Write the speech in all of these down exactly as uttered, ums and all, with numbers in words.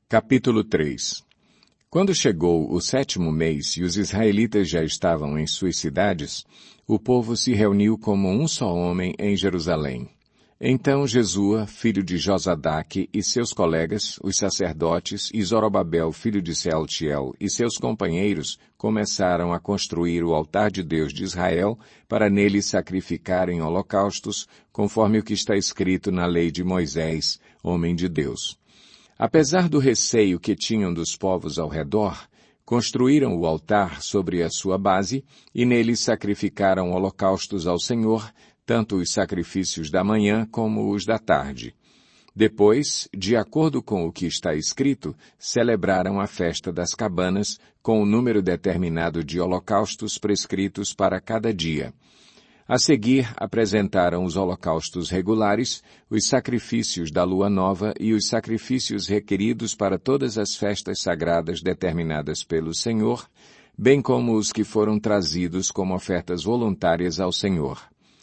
Capítulo três. Quando chegou o sétimo mês e os israelitas já estavam em suas cidades, o povo se reuniu como um só homem em Jerusalém. Então Jesua, filho de Josadaque, e seus colegas, os sacerdotes, e Zorobabel, filho de Sealtiel, e seus companheiros, começaram a construir o altar de Deus de Israel para nele sacrificarem holocaustos, conforme o que está escrito na lei de Moisés, homem de Deus. Apesar do receio que tinham dos povos ao redor, construíram o altar sobre a sua base e nele sacrificaram holocaustos ao Senhor, tanto os sacrifícios da manhã como os da tarde. Depois, de acordo com o que está escrito, celebraram a festa das cabanas com o número determinado de holocaustos prescritos para cada dia. A seguir, apresentaram os holocaustos regulares, os sacrifícios da lua nova e os sacrifícios requeridos para todas as festas sagradas determinadas pelo Senhor, bem como os que foram trazidos como ofertas voluntárias ao Senhor.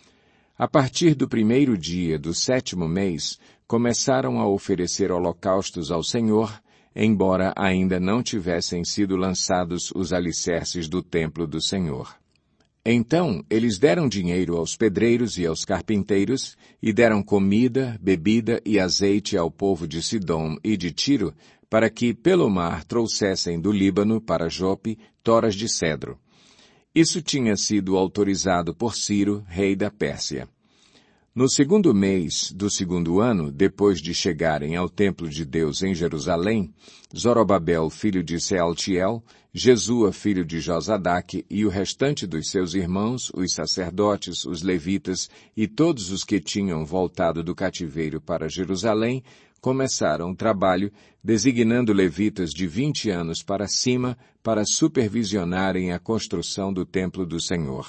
A partir do primeiro dia do sétimo mês, começaram a oferecer holocaustos ao Senhor, embora ainda não tivessem sido lançados os alicerces do templo do Senhor. Então, eles deram dinheiro aos pedreiros e aos carpinteiros, e deram comida, bebida e azeite ao povo de Sidom e de Tiro, para que, pelo mar, trouxessem do Líbano para Jope toras de cedro. Isso tinha sido autorizado por Ciro, rei da Pérsia. No segundo mês do segundo ano, depois de chegarem ao templo de Deus em Jerusalém, Zorobabel, filho de Sealtiel, Jesua, filho de Josadaque, e o restante dos seus irmãos, os sacerdotes, os levitas e todos os que tinham voltado do cativeiro para Jerusalém, começaram o trabalho, designando levitas de vinte anos para cima para supervisionarem a construção do templo do Senhor.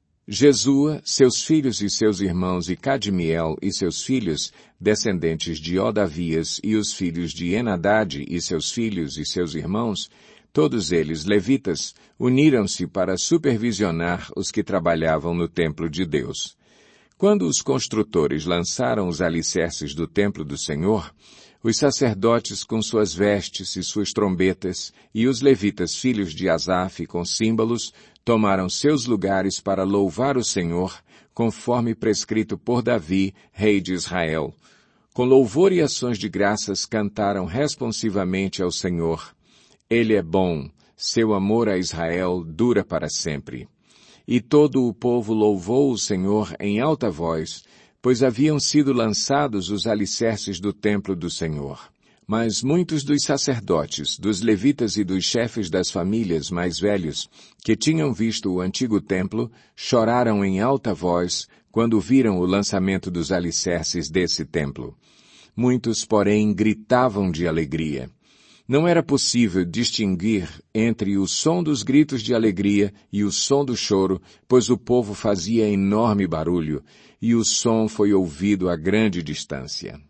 Jesua, seus filhos e seus irmãos e Cadmiel e seus filhos, descendentes de Odavias, e os filhos de Enadade e seus filhos e seus irmãos, todos eles levitas, uniram-se para supervisionar os que trabalhavam no templo de Deus. Quando os construtores lançaram os alicerces do templo do Senhor, os sacerdotes com suas vestes e suas trombetas, e os levitas filhos de Asaf com símbolos, tomaram seus lugares para louvar o Senhor, conforme prescrito por Davi, rei de Israel. Com louvor e ações de graças cantaram responsivamente ao Senhor. Ele é bom, seu amor a Israel dura para sempre. E todo o povo louvou o Senhor em alta voz, pois haviam sido lançados os alicerces do templo do Senhor. Mas muitos dos sacerdotes, dos levitas e dos chefes das famílias mais velhos, que tinham visto o antigo templo, choraram em alta voz quando viram o lançamento dos alicerces desse templo. Muitos, porém, gritavam de alegria. Não era possível distinguir entre o som dos gritos de alegria e o som do choro, pois o povo fazia enorme barulho, e o som foi ouvido a grande distância.